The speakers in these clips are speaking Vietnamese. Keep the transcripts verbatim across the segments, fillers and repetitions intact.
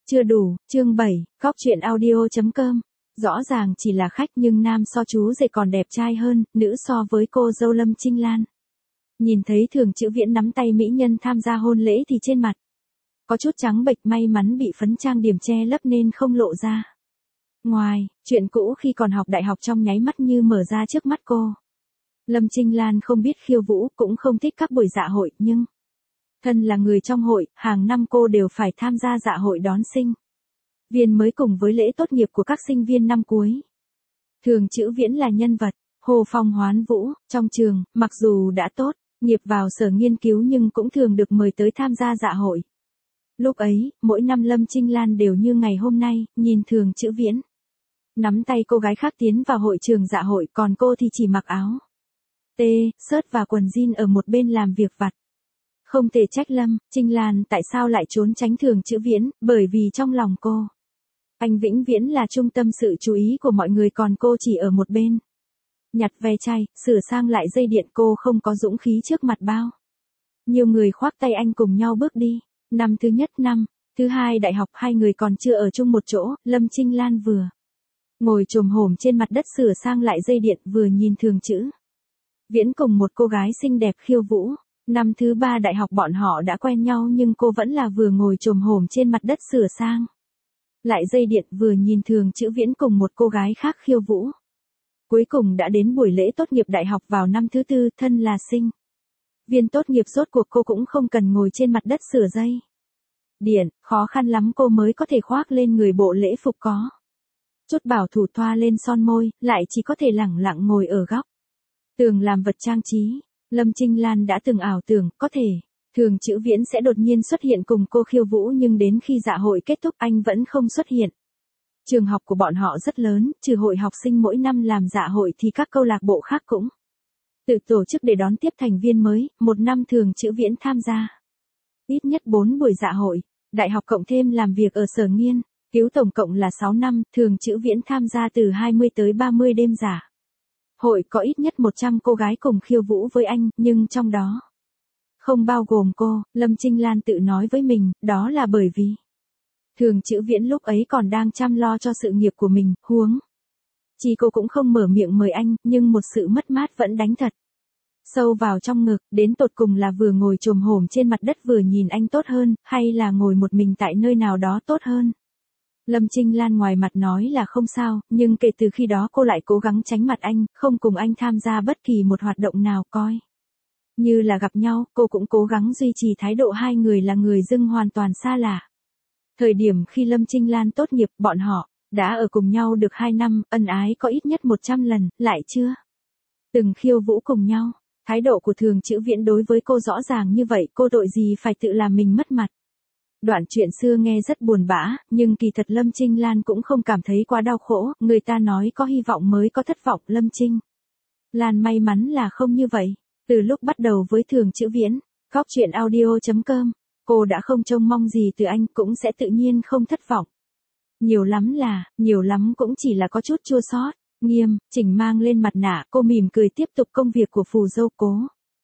Chưa đủ, chương bảy, góc truyện audio.com. Rõ ràng chỉ là khách nhưng nam so chú rể còn đẹp trai hơn, nữ so với cô dâu Lâm Trinh Lan. Nhìn thấy Thường Chữ Viễn nắm tay mỹ nhân tham gia hôn lễ thì trên mặt có chút trắng bệch, may mắn bị phấn trang điểm che lấp nên không lộ ra. Ngoài, chuyện cũ khi còn học đại học trong nháy mắt như mở ra trước mắt cô. Lâm Trinh Lan không biết khiêu vũ, cũng không thích các buổi dạ hội, nhưng thân là người trong hội, hàng năm cô đều phải tham gia dạ hội đón sinh viên mới cùng với lễ tốt nghiệp của các sinh viên năm cuối. Thường Chữ Viễn là nhân vật hồ phong hoán vũ trong trường, mặc dù đã tốt nghiệp vào sở nghiên cứu nhưng cũng thường được mời tới tham gia dạ hội. Lúc ấy, mỗi năm Lâm Trinh Lan đều như ngày hôm nay, nhìn Thường Chữ Viễn nắm tay cô gái khác tiến vào hội trường dạ hội, còn cô thì chỉ mặc áo T, shirt và quần jean ở một bên làm việc vặt. Không thể trách Lâm Trinh Lan tại sao lại trốn tránh Thường Chữ Viễn, bởi vì trong lòng cô, anh vĩnh viễn là trung tâm sự chú ý của mọi người, còn cô chỉ ở một bên nhặt ve chai, sửa sang lại dây điện. Cô không có dũng khí trước mặt bao nhiều người khoác tay anh cùng nhau bước đi. Năm thứ nhất, năm thứ hai đại học, hai người còn chưa ở chung một chỗ, Lâm Trinh Lan vừa ngồi chồm hổm trên mặt đất sửa sang lại dây điện, vừa nhìn Thường Chữ Viễn cùng một cô gái xinh đẹp khiêu vũ. Năm thứ ba đại học bọn họ đã quen nhau nhưng cô vẫn là vừa ngồi chồm hổm trên mặt đất sửa sang lại dây điện, vừa nhìn Thường Chữ Viễn cùng một cô gái khác khiêu vũ. Cuối cùng đã đến buổi lễ tốt nghiệp đại học vào năm thứ tư, thân là sinh viên tốt nghiệp rốt cuộc cô cũng không cần ngồi trên mặt đất sửa dây điện, khó khăn lắm cô mới có thể khoác lên người bộ lễ phục có chút bảo thủ, thoa lên son môi, lại chỉ có thể lẳng lặng ngồi ở góc tường làm vật trang trí. Lâm Trinh Lan đã từng ảo tưởng có thể Thường Chữ Viễn sẽ đột nhiên xuất hiện cùng cô khiêu vũ, nhưng đến khi dạ hội kết thúc anh vẫn không xuất hiện. Trường học của bọn họ rất lớn, trừ hội học sinh mỗi năm làm dạ hội thì các câu lạc bộ khác cũng tự tổ chức để đón tiếp thành viên mới. Một năm Thường Chữ Viễn tham gia ít nhất bốn buổi dạ hội đại học, cộng thêm làm việc ở sở nghiên cứu, tổng cộng là sáu năm. Thường Chữ Viễn tham gia từ hai mươi tới ba mươi đêm dạ hội, có ít nhất một trăm cô gái cùng khiêu vũ với anh, nhưng trong đó không bao gồm cô. Lâm Trinh Lan tự nói với mình, đó là bởi vì Thường Chữ Viễn lúc ấy còn đang chăm lo cho sự nghiệp của mình, huống chi cô cũng không mở miệng mời anh, nhưng một sự mất mát vẫn đánh thật sâu vào trong ngực. Đến tột cùng là vừa ngồi chồm hổm trên mặt đất vừa nhìn anh tốt hơn, hay là ngồi một mình tại nơi nào đó tốt hơn? Lâm Trinh Lan ngoài mặt nói là không sao, nhưng kể từ khi đó cô lại cố gắng tránh mặt anh, không cùng anh tham gia bất kỳ một hoạt động nào coi như là gặp nhau. Cô cũng cố gắng duy trì thái độ hai người là người dưng hoàn toàn xa lạ. Thời điểm khi Lâm Trinh Lan tốt nghiệp, bọn họ đã ở cùng nhau được hai năm, ân ái có ít nhất một trăm lần, lại chưa từng khiêu vũ cùng nhau. Thái độ của Thường Chữ Viễn đối với cô rõ ràng như vậy, cô tội gì phải tự làm mình mất mặt. Đoạn chuyện xưa nghe rất buồn bã, nhưng kỳ thật Lâm Trinh Lan cũng không cảm thấy quá đau khổ. Người ta nói có hy vọng mới có thất vọng, Lâm Trinh Lan may mắn là không như vậy. Từ lúc bắt đầu với Thường Chữ Viễn, góc truyện audio.com, cô đã không trông mong gì từ anh, cũng sẽ tự nhiên không thất vọng. Nhiều lắm là, nhiều lắm cũng chỉ là có chút chua xót. Nghiêm chỉnh mang lên mặt nạ, cô mỉm cười tiếp tục công việc của phù dâu, cố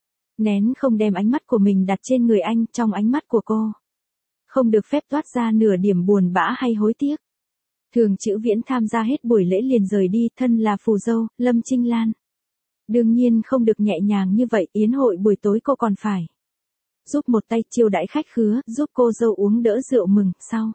nén không đem ánh mắt của mình đặt trên người anh. Trong ánh mắt của cô không được phép toát ra nửa điểm buồn bã hay hối tiếc. Thường Chữ Viễn tham gia hết buổi lễ liền rời đi, thân là phù dâu, Lâm Trinh Lan đương nhiên không được nhẹ nhàng như vậy. Yến hội buổi tối cô còn phải giúp một tay chiêu đãi khách khứa, giúp cô dâu uống đỡ rượu mừng, sau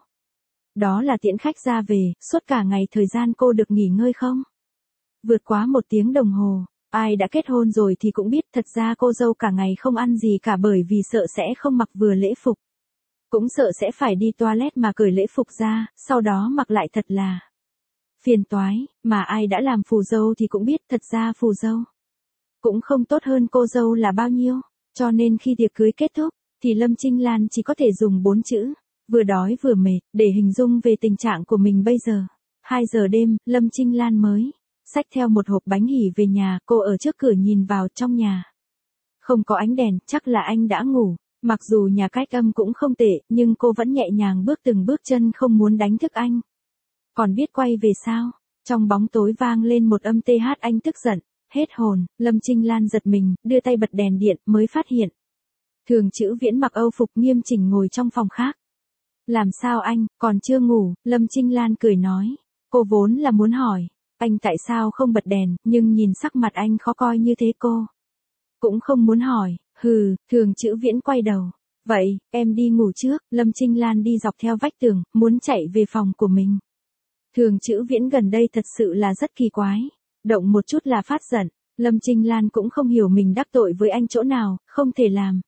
đó là tiễn khách ra về. Suốt cả ngày thời gian cô được nghỉ ngơi không vượt quá một tiếng đồng hồ. Ai đã kết hôn rồi thì cũng biết, thật ra cô dâu cả ngày không ăn gì cả, bởi vì sợ sẽ không mặc vừa lễ phục, cũng sợ sẽ phải đi toilet mà cởi lễ phục ra, sau đó mặc lại, thật là phiền toái. Mà ai đã làm phù dâu thì cũng biết, thật ra phù dâu cũng không tốt hơn cô dâu là bao nhiêu. Cho nên khi tiệc cưới kết thúc, thì Lâm Trinh Lan chỉ có thể dùng bốn chữ, vừa đói vừa mệt, để hình dung về tình trạng của mình bây giờ. hai giờ đêm, Lâm Trinh Lan mới xách theo một hộp bánh hỉ về nhà. Cô ở trước cửa nhìn vào trong nhà, không có ánh đèn, chắc là anh đã ngủ. Mặc dù nhà cách âm cũng không tệ, nhưng cô vẫn nhẹ nhàng bước từng bước chân, không muốn đánh thức anh. Còn biết quay về sao? Trong bóng tối vang lên một âm tê hát, anh tức giận hết hồn. Lâm Trinh Lan giật mình, đưa tay bật đèn điện, mới phát hiện Thường Chữ Viễn mặc âu phục nghiêm chỉnh ngồi trong phòng khác. Làm sao anh, còn chưa ngủ, Lâm Trinh Lan cười nói. Cô vốn là muốn hỏi, anh tại sao không bật đèn, nhưng nhìn sắc mặt anh khó coi như thế cô cũng không muốn hỏi. Hừ, Thường Chữ Viễn quay đầu. Vậy, em đi ngủ trước. Lâm Trinh Lan đi dọc theo vách tường, muốn chạy về phòng của mình. Thường Chữ Viễn gần đây thật sự là rất kỳ quái. Động một chút là phát giận. Lâm Trinh Lan cũng không hiểu mình đắc tội với anh chỗ nào, không thể làm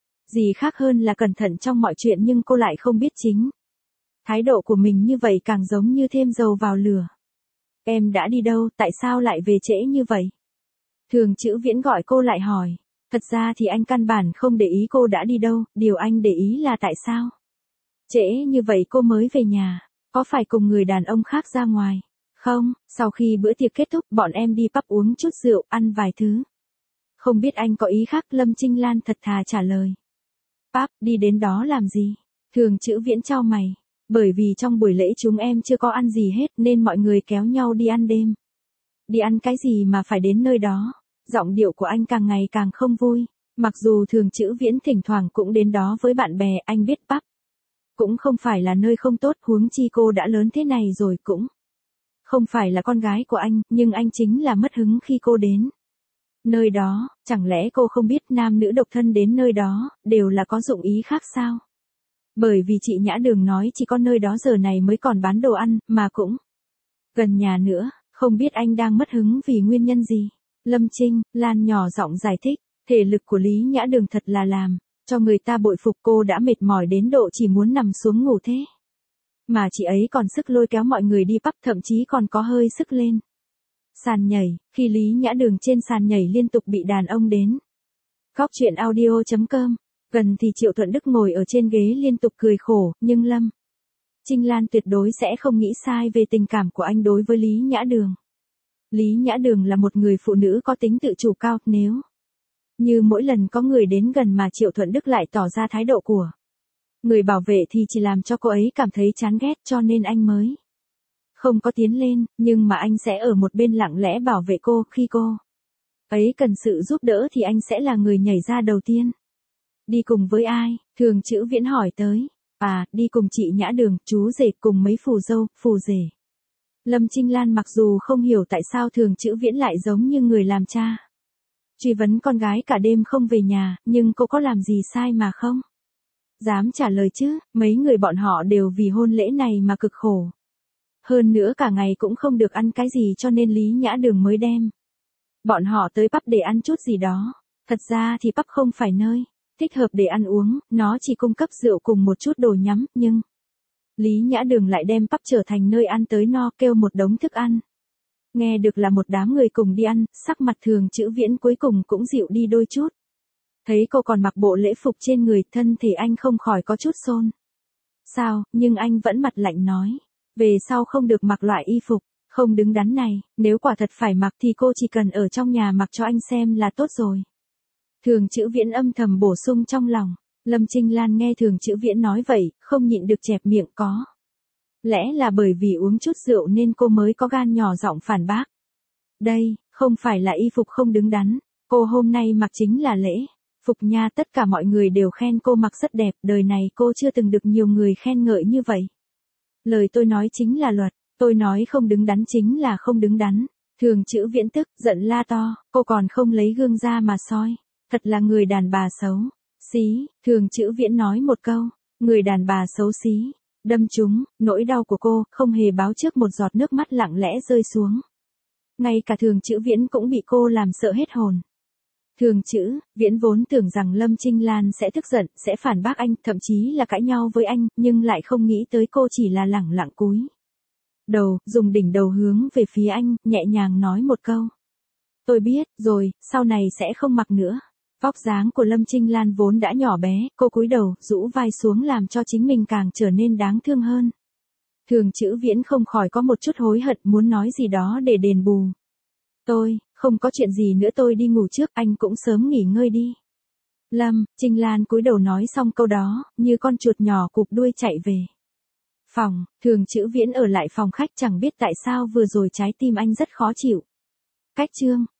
gì khác hơn là cẩn thận trong mọi chuyện, nhưng cô lại không biết chính thái độ của mình như vậy càng giống như thêm dầu vào lửa. Em đã đi đâu, tại sao lại về trễ như vậy? Thường Chữ Viễn gọi cô lại hỏi. Thật ra thì anh căn bản không để ý cô đã đi đâu, điều anh để ý là tại sao trễ như vậy cô mới về nhà, có phải cùng người đàn ông khác ra ngoài? Không, sau khi bữa tiệc kết thúc bọn em đi pub uống chút rượu, ăn vài thứ. Không biết anh có ý khác, Lâm Trinh Lan thật thà trả lời. Pub, đi đến đó làm gì? Thường Chữ Viễn chau mày. Bởi vì trong buổi lễ chúng em chưa có ăn gì hết nên mọi người kéo nhau đi ăn đêm. Đi ăn cái gì mà phải đến nơi đó? Giọng điệu của anh càng ngày càng không vui. Mặc dù Thường Chữ Viễn thỉnh thoảng cũng đến đó với bạn bè, anh biết pub cũng không phải là nơi không tốt, huống chi cô đã lớn thế này rồi cũng không phải là con gái của anh, nhưng anh chính là mất hứng khi cô đến nơi đó. Chẳng lẽ cô không biết nam nữ độc thân đến nơi đó đều là có dụng ý khác sao? Bởi vì chị Nhã Đường nói chỉ có nơi đó giờ này mới còn bán đồ ăn, mà cũng gần nhà nữa, không biết anh đang mất hứng vì nguyên nhân gì? Lâm Trinh Lan nhỏ giọng giải thích, thể lực của Lý Nhã Đường thật là làm cho người ta bội phục, cô đã mệt mỏi đến độ chỉ muốn nằm xuống ngủ thế mà chị ấy còn sức lôi kéo mọi người đi pub, thậm chí còn có hơi sức lên sàn nhảy, khi Lý Nhã Đường trên sàn nhảy liên tục bị đàn ông đến. Góc truyện audio chấm com. Gần thì Triệu Thuận Đức ngồi ở trên ghế liên tục cười khổ, nhưng Lâm Trinh Lan tuyệt đối sẽ không nghĩ sai về tình cảm của anh đối với Lý Nhã Đường. Lý Nhã Đường là một người phụ nữ có tính tự chủ cao, nếu như mỗi lần có người đến gần mà Triệu Thuận Đức lại tỏ ra thái độ của người bảo vệ thì chỉ làm cho cô ấy cảm thấy chán ghét, cho nên anh mới không có tiến lên, nhưng mà anh sẽ ở một bên lặng lẽ bảo vệ cô, khi cô ấy cần sự giúp đỡ thì anh sẽ là người nhảy ra đầu tiên. Đi cùng với ai? Thường Chữ Viễn hỏi tới. À, đi cùng chị Nhã Đường, chú rể cùng mấy phù dâu, phù rể. Lâm Trinh Lan mặc dù không hiểu tại sao Thường Chữ Viễn lại giống như người làm cha truy vấn con gái cả đêm không về nhà, nhưng cô có làm gì sai mà không dám trả lời chứ? Mấy người bọn họ đều vì hôn lễ này mà cực khổ. Hơn nữa cả ngày cũng không được ăn cái gì, cho nên Lý Nhã Đường mới đem bọn họ tới pub để ăn chút gì đó. Thật ra thì pub không phải nơi thích hợp để ăn uống, nó chỉ cung cấp rượu cùng một chút đồ nhắm, nhưng Lý Nhã Đường lại đem pub trở thành nơi ăn tới no, kêu một đống thức ăn. Nghe được là một đám người cùng đi ăn, sắc mặt Thường Chữ Viễn cuối cùng cũng dịu đi đôi chút. Thấy cô còn mặc bộ lễ phục trên người, thân thể anh không khỏi có chút xôn xao, nhưng anh vẫn mặt lạnh nói. Về sau không được mặc loại y phục không đứng đắn này, nếu quả thật phải mặc thì cô chỉ cần ở trong nhà mặc cho anh xem là tốt rồi. Thường Chữ Viễn âm thầm bổ sung trong lòng. Lâm Trinh Lan nghe Thường Chữ Viễn nói vậy, không nhịn được chẹp miệng, có lẽ là bởi vì uống chút rượu nên cô mới có gan nhỏ giọng phản bác. Đây, không phải là y phục không đứng đắn, cô hôm nay mặc chính là lễ phục nha, tất cả mọi người đều khen cô mặc rất đẹp, đời này cô chưa từng được nhiều người khen ngợi như vậy. Lời tôi nói chính là luật, tôi nói không đứng đắn chính là không đứng đắn. Thường Chữ Viễn tức giận la to, cô còn không lấy gương ra mà soi, thật là người đàn bà xấu xí. Thường Chữ Viễn nói một câu, người đàn bà xấu xí, đâm trúng nỗi đau của cô, không hề báo trước, một giọt nước mắt lặng lẽ rơi xuống. Ngay cả Thường Chữ Viễn cũng bị cô làm sợ hết hồn. Thường Chữ Viễn vốn tưởng rằng Lâm Trinh Lan sẽ tức giận, sẽ phản bác anh, thậm chí là cãi nhau với anh, nhưng lại không nghĩ tới cô chỉ là lẳng lặng cúi đầu, dùng đỉnh đầu hướng về phía anh, nhẹ nhàng nói một câu. Tôi biết, rồi, sau này sẽ không mặc nữa. Vóc dáng của Lâm Trinh Lan vốn đã nhỏ bé, cô cúi đầu, rũ vai xuống làm cho chính mình càng trở nên đáng thương hơn. Thường Chữ Viễn không khỏi có một chút hối hận, muốn nói gì đó để đền bù. Tôi, không có chuyện gì nữa, tôi đi ngủ trước, anh cũng sớm nghỉ ngơi đi. Lâm Trinh Lan cúi đầu nói xong câu đó, như con chuột nhỏ cụp đuôi chạy về phòng. Thường Chữ Viễn ở lại phòng khách, chẳng biết tại sao vừa rồi trái tim anh rất khó chịu. Cách chương